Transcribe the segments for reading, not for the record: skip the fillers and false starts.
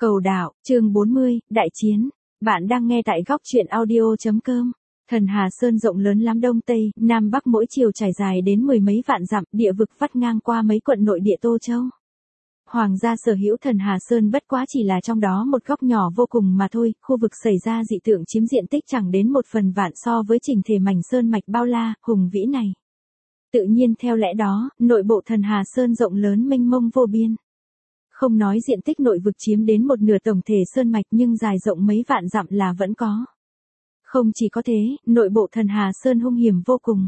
Cầu đạo, chương 40, Đại chiến. Bạn đang nghe tại góc truyện audio.com. Thần Hà Sơn rộng lớn lắm, đông tây, nam bắc mỗi chiều trải dài đến mười mấy vạn dặm, địa vực vắt ngang qua mấy quận nội địa Tô Châu. Hoàng gia sở hữu Thần Hà Sơn bất quá chỉ là trong đó một góc nhỏ vô cùng mà thôi, khu vực xảy ra dị tượng chiếm diện tích chẳng đến 1/1000 so với chỉnh thể mảnh sơn mạch bao la, hùng vĩ này. Tự nhiên theo lẽ đó, nội bộ Thần Hà Sơn rộng lớn mênh mông vô biên. Không nói diện tích nội vực chiếm đến một nửa tổng thể sơn mạch nhưng dài rộng mấy vạn dặm là vẫn có. Không chỉ có thế, nội bộ Thần Hà Sơn hung hiểm vô cùng.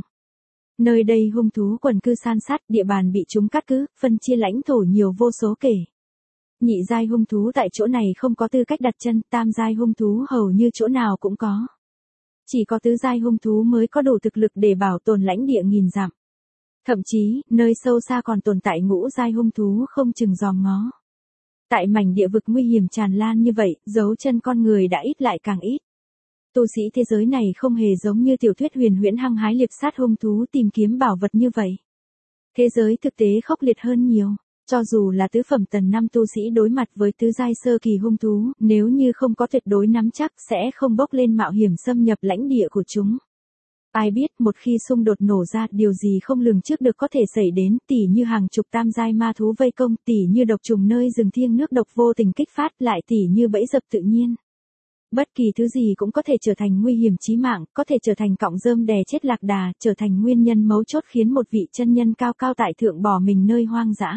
Nơi đây hung thú quần cư san sát, địa bàn bị chúng cắt cứ, phân chia lãnh thổ nhiều vô số kể. Nhị giai hung thú tại chỗ này không có tư cách đặt chân, tam giai hung thú hầu như chỗ nào cũng có. Chỉ có tứ giai hung thú mới có đủ thực lực để bảo tồn lãnh địa nghìn dặm. Thậm chí, nơi sâu xa còn tồn tại ngũ giai hung thú không chừng dòm ngó. Tại mảnh địa vực nguy hiểm tràn lan như vậy, dấu chân con người đã ít lại càng ít. Tu sĩ thế giới này không hề giống như tiểu thuyết huyền huyễn hăng hái liệp sát hung thú tìm kiếm bảo vật như vậy. Thế giới thực tế khốc liệt hơn nhiều. Cho dù là tứ phẩm tầng 5 tu sĩ đối mặt với tứ giai sơ kỳ hung thú, nếu như không có tuyệt đối nắm chắc sẽ không bốc lên mạo hiểm xâm nhập lãnh địa của chúng. Ai biết một khi xung đột nổ ra, điều gì không lường trước được có thể xảy đến, tỉ như hàng chục tam giai ma thú vây công, tỉ như độc trùng nơi rừng thiêng nước độc vô tình kích phát, lại tỉ như bẫy dập tự nhiên. Bất kỳ thứ gì cũng có thể trở thành nguy hiểm chí mạng, có thể trở thành cọng rơm đè chết lạc đà, trở thành nguyên nhân mấu chốt khiến một vị chân nhân cao cao tại thượng bỏ mình nơi hoang dã.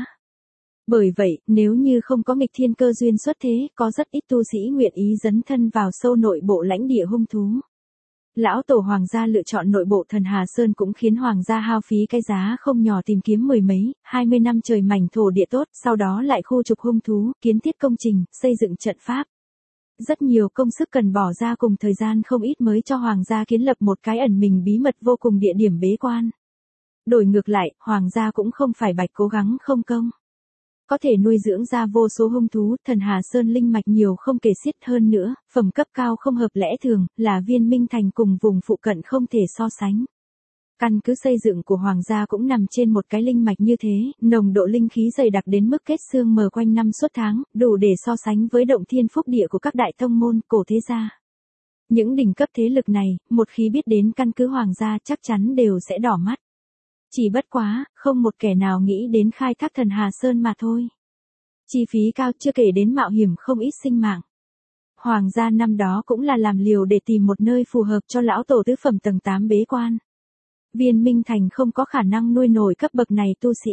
Bởi vậy, nếu như không có nghịch thiên cơ duyên xuất thế, có rất ít tu sĩ nguyện ý dấn thân vào sâu nội bộ lãnh địa hung thú. Lão tổ Hoàng gia lựa chọn nội bộ Thần Hà Sơn cũng khiến Hoàng gia hao phí cái giá không nhỏ tìm kiếm 20 năm trời mảnh thổ địa tốt, sau đó lại khu trục hung thú, kiến thiết công trình, xây dựng trận pháp. Rất nhiều công sức cần bỏ ra cùng thời gian không ít mới cho Hoàng gia kiến lập một cái ẩn mình bí mật vô cùng địa điểm bế quan. Đổi ngược lại, Hoàng gia cũng không phải bạch cố gắng không công. Có thể nuôi dưỡng ra vô số hung thú, Thần Hà Sơn linh mạch nhiều không kể xiết, hơn nữa, phẩm cấp cao không hợp lẽ thường, là Viên Minh Thành cùng vùng phụ cận không thể so sánh. Căn cứ xây dựng của Hoàng gia cũng nằm trên một cái linh mạch như thế, nồng độ linh khí dày đặc đến mức kết xương mờ quanh năm suốt tháng, đủ để so sánh với động thiên phúc địa của các đại tông môn, cổ thế gia. Những đỉnh cấp thế lực này, một khi biết đến căn cứ Hoàng gia chắc chắn đều sẽ đỏ mắt. Chỉ bất quá, không một kẻ nào nghĩ đến khai thác Thần Hà Sơn mà thôi. Chi phí cao chưa kể đến mạo hiểm không ít sinh mạng. Hoàng gia năm đó cũng là làm liều để tìm một nơi phù hợp cho lão tổ tứ phẩm tầng 8 bế quan. Viên Minh Thành không có khả năng nuôi nổi cấp bậc này tu sĩ.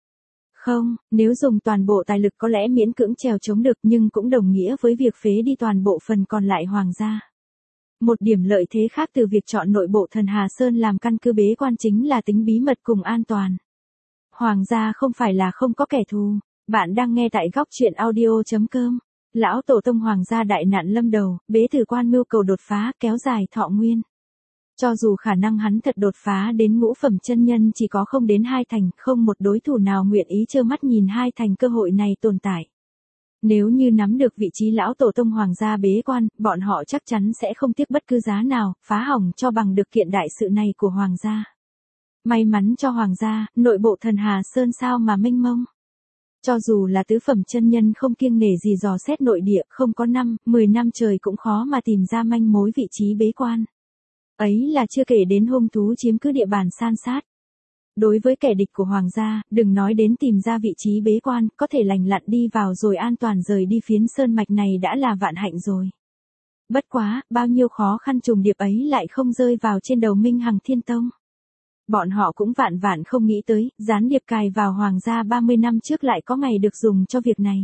Không, nếu dùng toàn bộ tài lực có lẽ miễn cưỡng trèo chống được nhưng cũng đồng nghĩa với việc phế đi toàn bộ phần còn lại Hoàng gia. Một điểm lợi thế khác từ việc chọn nội bộ Thần Hà Sơn làm căn cứ bế quan chính là tính bí mật cùng an toàn. Hoàng gia không phải là không có kẻ thù. Bạn đang nghe tại góc truyện audio.com. Lão tổ tông Hoàng gia đại nạn lâm đầu, bế tử quan mưu cầu đột phá, kéo dài thọ nguyên. Cho dù khả năng hắn thật đột phá đến ngũ phẩm chân nhân chỉ có không đến 2 thành, không một đối thủ nào nguyện ý trơ mắt nhìn 2 thành cơ hội này tồn tại. Nếu như nắm được vị trí lão tổ tông Hoàng gia bế quan, bọn họ chắc chắn sẽ không tiếc bất cứ giá nào, phá hỏng cho bằng được kiện đại sự này của Hoàng gia. May mắn cho Hoàng gia, nội bộ Thần Hà Sơn sao mà mênh mông. Cho dù là tứ phẩm chân nhân không kiêng nể gì dò xét nội địa, không có 10 năm trời cũng khó mà tìm ra manh mối vị trí bế quan. Ấy là chưa kể đến hung thú chiếm cứ địa bàn san sát. Đối với kẻ địch của Hoàng gia, đừng nói đến tìm ra vị trí bế quan, có thể lành lặn đi vào rồi an toàn rời đi phiến sơn mạch này đã là vạn hạnh rồi. Bất quá, bao nhiêu khó khăn trùng điệp ấy lại không rơi vào trên đầu Minh Hằng Thiên Tông. Bọn họ cũng vạn không nghĩ tới, gián điệp cài vào Hoàng gia 30 năm trước lại có ngày được dùng cho việc này.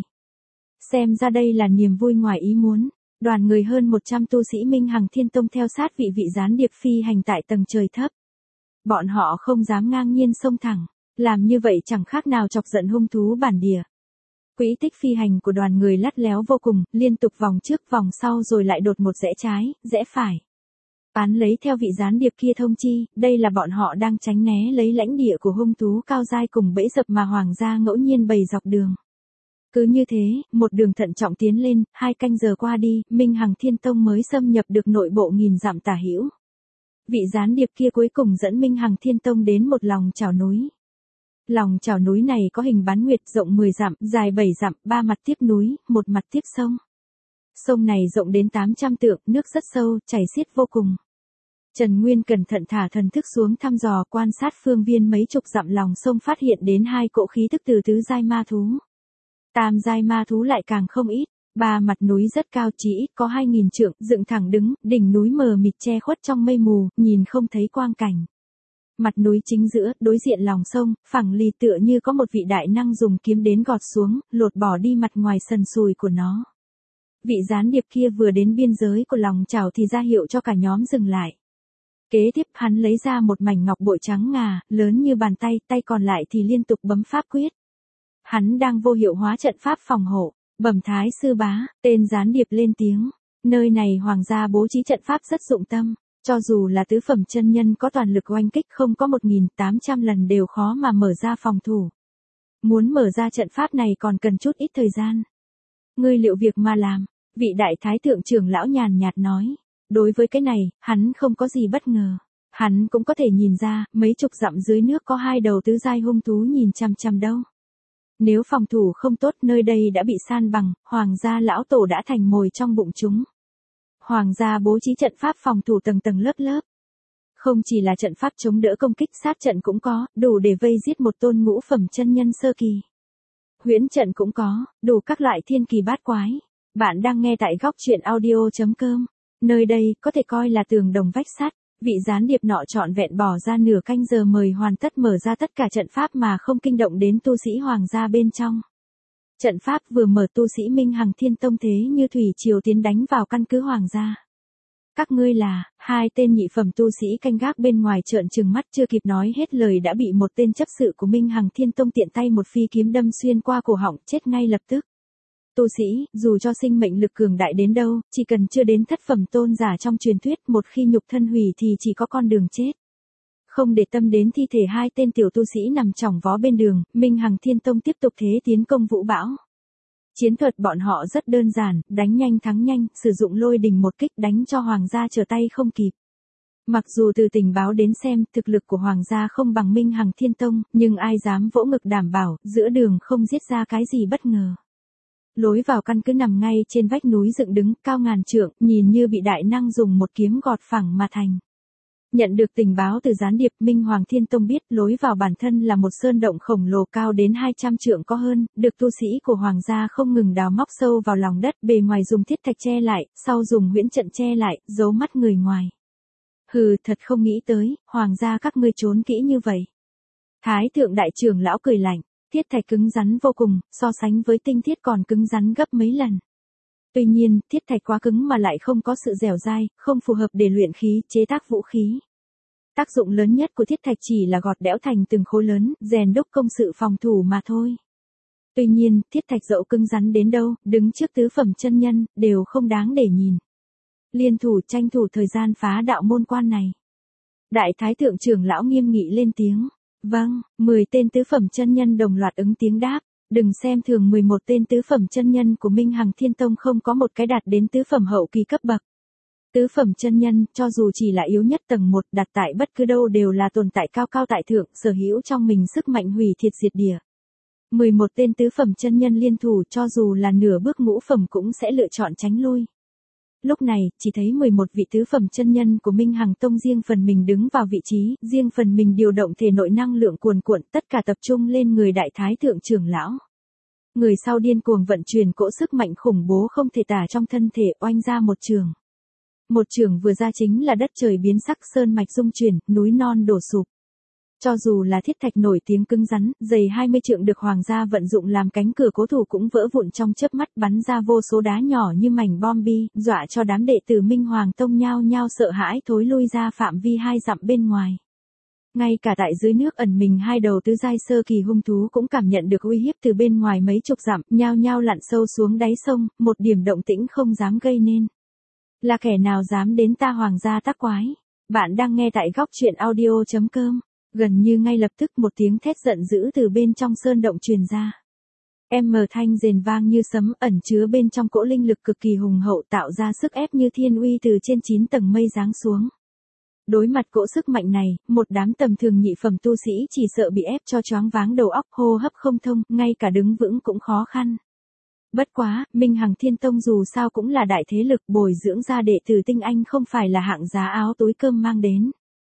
Xem ra đây là niềm vui ngoài ý muốn. Đoàn người hơn 100 tu sĩ Minh Hằng Thiên Tông theo sát vị gián điệp phi hành tại tầng trời thấp. Bọn họ không dám ngang nhiên xông thẳng, làm như vậy chẳng khác nào chọc giận hung thú bản địa. Quỹ tích phi hành của đoàn người lắt léo vô cùng, liên tục vòng trước vòng sau rồi lại đột một rẽ trái, rẽ phải. Án lấy theo vị gián điệp kia thông chi, đây là bọn họ đang tránh né lấy lãnh địa của hung thú cao giai cùng bẫy dập mà Hoàng gia ngẫu nhiên bày dọc đường. Cứ như thế, một đường thận trọng tiến lên, 2 canh giờ qua đi, Minh Hằng Thiên Tông mới xâm nhập được nội bộ nghìn dặm tả hữu. Vị gián điệp kia cuối cùng dẫn Minh Hằng Thiên Tông đến một lòng chảo núi. Lòng chảo núi này có hình bán nguyệt, rộng 10 dặm, dài 7 dặm, 3 mặt tiếp núi, một mặt tiếp sông. Sông này rộng đến 800 trượng, nước rất sâu, chảy xiết vô cùng. Trần Nguyên cẩn thận thả thần thức xuống thăm dò quan sát phương viên mấy chục dặm lòng sông, phát hiện đến 2 cỗ khí tức từ tứ giai ma thú. Tam giai ma thú lại càng không ít, 3 mặt núi rất cao, chỉ ít có 2000 trượng, dựng thẳng đứng, đỉnh núi mờ mịt che khuất trong mây mù, nhìn không thấy quang cảnh. Mặt núi chính giữa, đối diện lòng sông, phẳng lì tựa như có một vị đại năng dùng kiếm đến gọt xuống, lột bỏ đi mặt ngoài sần sùi của nó. Vị gián điệp kia vừa đến biên giới của lòng chảo thì ra hiệu cho cả nhóm dừng lại. Kế tiếp hắn lấy ra một mảnh ngọc bội trắng ngà, lớn như bàn tay, tay còn lại thì liên tục bấm pháp quyết. Hắn đang vô hiệu hóa trận pháp phòng hộ. Bẩm thái sư bá, tên gián điệp lên tiếng. Nơi này hoàng gia bố trí trận pháp rất dụng tâm. Cho dù là tứ phẩm chân nhân có toàn lực oanh kích không có 1800 lần đều khó mà mở ra phòng thủ. Muốn mở ra trận pháp này còn cần chút ít thời gian. Ngươi liệu việc mà làm, vị đại thái thượng trưởng lão nhàn nhạt nói. Đối với cái này, hắn không có gì bất ngờ. Hắn cũng có thể nhìn ra, mấy chục dặm dưới nước có 2 đầu tứ giai hung thú nhìn chằm chằm đâu. Nếu phòng thủ không tốt, nơi đây đã bị san bằng, hoàng gia lão tổ đã thành mồi trong bụng chúng. Hoàng gia bố trí trận pháp phòng thủ tầng tầng lớp lớp. Không chỉ là trận pháp chống đỡ công kích, sát trận cũng có, đủ để vây giết một tôn ngũ phẩm chân nhân sơ kỳ. Huyễn trận cũng có, đủ các loại thiên kỳ bát quái. Bạn đang nghe tại góc truyện audio.com. Nơi đây có thể coi là tường đồng vách sắt. Vị gián điệp nọ trọn vẹn bỏ ra nửa canh giờ mời hoàn tất mở ra tất cả trận pháp mà không kinh động đến tu sĩ hoàng gia bên trong. Trận pháp vừa mở, tu sĩ Minh Hằng Thiên Tông thế như thủy triều tiến đánh vào căn cứ hoàng gia. Các ngươi là, 2 tên nhị phẩm tu sĩ canh gác bên ngoài trợn trừng mắt, chưa kịp nói hết lời đã bị một tên chấp sự của Minh Hằng Thiên Tông tiện tay một phi kiếm đâm xuyên qua cổ họng, chết ngay lập tức. Tu sĩ, dù cho sinh mệnh lực cường đại đến đâu, chỉ cần chưa đến thất phẩm tôn giả trong truyền thuyết, một khi nhục thân hủy thì chỉ có con đường chết. Không để tâm đến thi thể 2 tên tiểu tu sĩ nằm chỏng vó bên đường, Minh Hằng Thiên Tông tiếp tục thế tiến công vũ bão. Chiến thuật bọn họ rất đơn giản, đánh nhanh thắng nhanh, sử dụng lôi đình một kích đánh cho hoàng gia trở tay không kịp. Mặc dù từ tình báo đến xem, thực lực của hoàng gia không bằng Minh Hằng Thiên Tông, nhưng ai dám vỗ ngực đảm bảo, giữa đường không giết ra cái gì bất ngờ. Lối vào căn cứ nằm ngay trên vách núi dựng đứng, cao ngàn trượng, nhìn như bị đại năng dùng một kiếm gọt phẳng mà thành. Nhận được tình báo từ gián điệp, Minh Hoàng Thiên Tông biết lối vào bản thân là một sơn động khổng lồ cao đến 200 trượng có hơn, được tu sĩ của hoàng gia không ngừng đào móc sâu vào lòng đất, bề ngoài dùng thiết thạch che lại, sau dùng huyễn trận che lại, giấu mắt người ngoài. Hừ, thật không nghĩ tới, hoàng gia các ngươi trốn kỹ như vậy. Thái thượng đại trưởng lão cười lạnh. Thiết thạch cứng rắn vô cùng, so sánh với tinh thiết còn cứng rắn gấp mấy lần. Tuy nhiên, thiết thạch quá cứng mà lại không có sự dẻo dai, không phù hợp để luyện khí, chế tác vũ khí. Tác dụng lớn nhất của thiết thạch chỉ là gọt đẽo thành từng khối lớn, rèn đúc công sự phòng thủ mà thôi. Tuy nhiên, thiết thạch dẫu cứng rắn đến đâu, đứng trước tứ phẩm chân nhân, đều không đáng để nhìn. Liên thủ tranh thủ thời gian phá đạo môn quan này. Đại thái thượng trưởng lão nghiêm nghị lên tiếng. Vâng, 10 tên tứ phẩm chân nhân đồng loạt ứng tiếng đáp. Đừng xem thường 11 tên tứ phẩm chân nhân của Minh Hằng Thiên Tông, không có một cái đạt đến tứ phẩm hậu kỳ cấp bậc. Tứ phẩm chân nhân, cho dù chỉ là yếu nhất tầng 1, đặt tại bất cứ đâu đều là tồn tại cao cao tại thượng, sở hữu trong mình sức mạnh hủy thiệt diệt địa. 11 tên tứ phẩm chân nhân liên thủ, cho dù là nửa bước ngũ phẩm cũng sẽ lựa chọn tránh lui. Lúc này, chỉ thấy 11 vị tứ phẩm chân nhân của Minh Hằng Tông riêng phần mình đứng vào vị trí, riêng phần mình điều động thể nội năng lượng cuồn cuộn, tất cả tập trung lên người đại thái thượng trưởng lão. Người sau điên cuồng vận chuyển cỗ sức mạnh khủng bố không thể tả trong thân thể, oanh ra một trường. Một trường vừa ra chính là đất trời biến sắc, sơn mạch rung chuyển, núi non đổ sụp. Cho dù là thiết thạch nổi tiếng cứng rắn, dày 20 trượng được hoàng gia vận dụng làm cánh cửa cố thủ cũng vỡ vụn trong chớp mắt, bắn ra vô số đá nhỏ như mảnh bom bi, dọa cho đám đệ tử Minh Hoàng Tông nhao nhao sợ hãi thối lui ra phạm vi 2 dặm bên ngoài. Ngay cả tại dưới nước ẩn mình 2 đầu tứ giai sơ kỳ hung thú cũng cảm nhận được uy hiếp từ bên ngoài mấy chục dặm, nhao nhao lặn sâu xuống đáy sông, một điểm động tĩnh không dám gây nên. Là kẻ nào dám đến ta hoàng gia tác quái? Bạn đang nghe tại góc truyện audio.com. Gần như ngay lập tức một tiếng thét giận dữ từ bên trong sơn động truyền ra. Thanh rền vang như sấm, ẩn chứa bên trong cỗ linh lực cực kỳ hùng hậu, tạo ra sức ép như thiên uy từ trên 9 tầng mây giáng xuống. Đối mặt cỗ sức mạnh này, một đám tầm thường nhị phẩm tu sĩ chỉ sợ bị ép cho choáng váng đầu óc, hô hấp không thông, ngay cả đứng vững cũng khó khăn. Bất quá, Minh Hằng Thiên Tông dù sao cũng là đại thế lực, bồi dưỡng ra đệ tử tinh anh không phải là hạng giá áo túi cơm mang đến.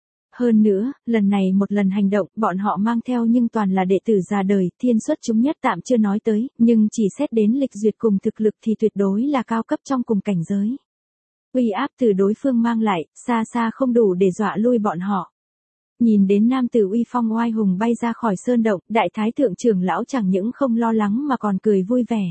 Hơn nữa, lần này một lần hành động, bọn họ mang theo nhưng toàn là đệ tử già đời, thiên xuất chúng nhất tạm chưa nói tới, nhưng chỉ xét đến lịch duyệt cùng thực lực thì tuyệt đối là cao cấp trong cùng cảnh giới. Uy áp từ đối phương mang lại, xa xa không đủ để dọa lui bọn họ. Nhìn đến nam tử uy phong oai hùng bay ra khỏi sơn động, đại thái thượng trưởng lão chẳng những không lo lắng mà còn cười vui vẻ.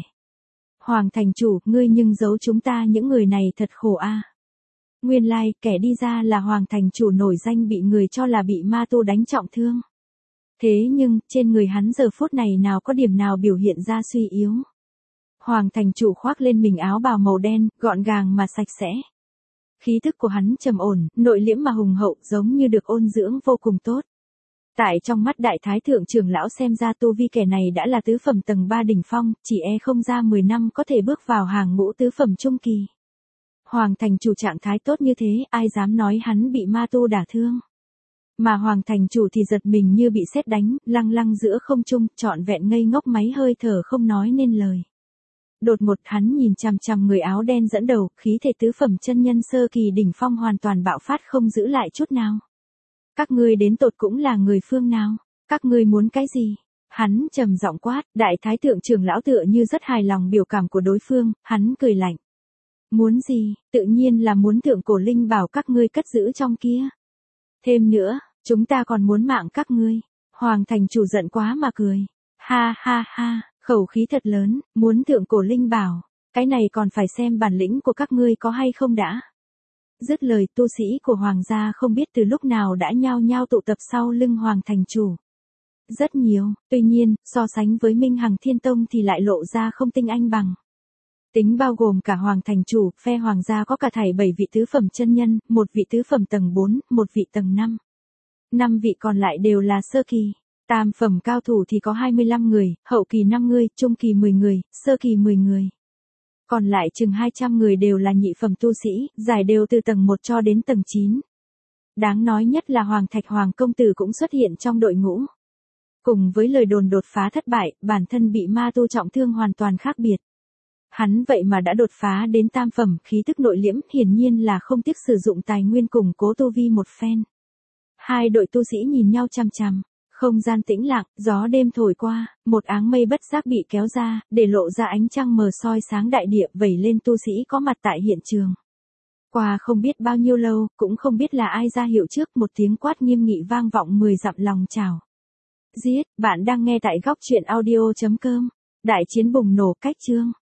Hoàng thành chủ, ngươi nhưng giấu chúng ta những người này thật khổ a. Nguyên lai, kẻ đi ra là Hoàng thành chủ nổi danh bị người cho là bị ma tu đánh trọng thương. Thế nhưng, trên người hắn giờ phút này nào có điểm nào biểu hiện ra suy yếu. Hoàng thành chủ khoác lên mình áo bào màu đen, gọn gàng mà sạch sẽ. Khí thức của hắn trầm ổn, nội liễm mà hùng hậu, giống như được ôn dưỡng vô cùng tốt. Tại trong mắt đại thái thượng trưởng lão xem ra tu vi kẻ này đã là tứ phẩm tầng 3 đỉnh phong, chỉ không ra 10 năm có thể bước vào hàng ngũ tứ phẩm trung kỳ. Hoàng thành chủ trạng thái tốt như thế, ai dám nói hắn bị ma tu đả thương. Mà Hoàng thành chủ thì giật mình như bị sét đánh, lăng lăng giữa không trung, trọn vẹn ngây ngốc máy hơi thở không nói nên lời. Đột ngột hắn nhìn chằm chằm người áo đen dẫn đầu, khí thể tứ phẩm chân nhân sơ kỳ đỉnh phong hoàn toàn bạo phát không giữ lại chút nào. Các ngươi đến tột cũng là người phương nào? Các ngươi muốn cái gì? Hắn trầm giọng quát, đại thái thượng trưởng lão tựa như rất hài lòng biểu cảm của đối phương, hắn cười lạnh. Muốn gì? Tự nhiên là muốn thượng cổ linh bảo các ngươi cất giữ trong kia. Thêm nữa, chúng ta còn muốn mạng các ngươi. Hoàng thành chủ giận quá mà cười. Ha ha ha, khẩu khí thật lớn, muốn thượng cổ linh bảo. Cái này còn phải xem bản lĩnh của các ngươi có hay không đã. Dứt lời, tu sĩ của Hoàng gia không biết từ lúc nào đã nhao nhao tụ tập sau lưng Hoàng thành chủ. Rất nhiều, tuy nhiên, so sánh với Minh Hằng Thiên Tông thì lại lộ ra không tinh anh bằng. Tính bao gồm cả Hoàng thành chủ, phe Hoàng gia có cả thảy 7 vị tứ phẩm chân nhân, một vị tứ phẩm tầng 4, một vị tầng 5. 5 vị còn lại đều là sơ kỳ. Tam phẩm cao thủ thì có 25 người, hậu kỳ 5 người, trung kỳ 10 người, sơ kỳ 10 người. Còn lại chừng 200 người đều là nhị phẩm tu sĩ, giải đều từ tầng 1 cho đến tầng 9. Đáng nói nhất là Hoàng Thạch Hoàng công tử cũng xuất hiện trong đội ngũ. Cùng với lời đồn đột phá thất bại, bản thân bị ma tu trọng thương hoàn toàn khác biệt. Hắn vậy mà đã đột phá đến tam phẩm, khí tức nội liễm, hiển nhiên là không tiếc sử dụng tài nguyên củng cố tu vi một phen. Hai đội tu sĩ nhìn nhau chằm chằm. Không gian tĩnh lặng, gió đêm thổi qua, một áng mây bất giác bị kéo ra, để lộ ra ánh trăng mờ soi sáng đại địa vẩy lên tu sĩ có mặt tại hiện trường. Qua không biết bao nhiêu lâu, cũng không biết là ai ra hiệu trước, một tiếng quát nghiêm nghị vang vọng 10 dặm lòng chào. Giết, bạn đang nghe tại góc truyện audio.com. Đại chiến bùng nổ cách chương.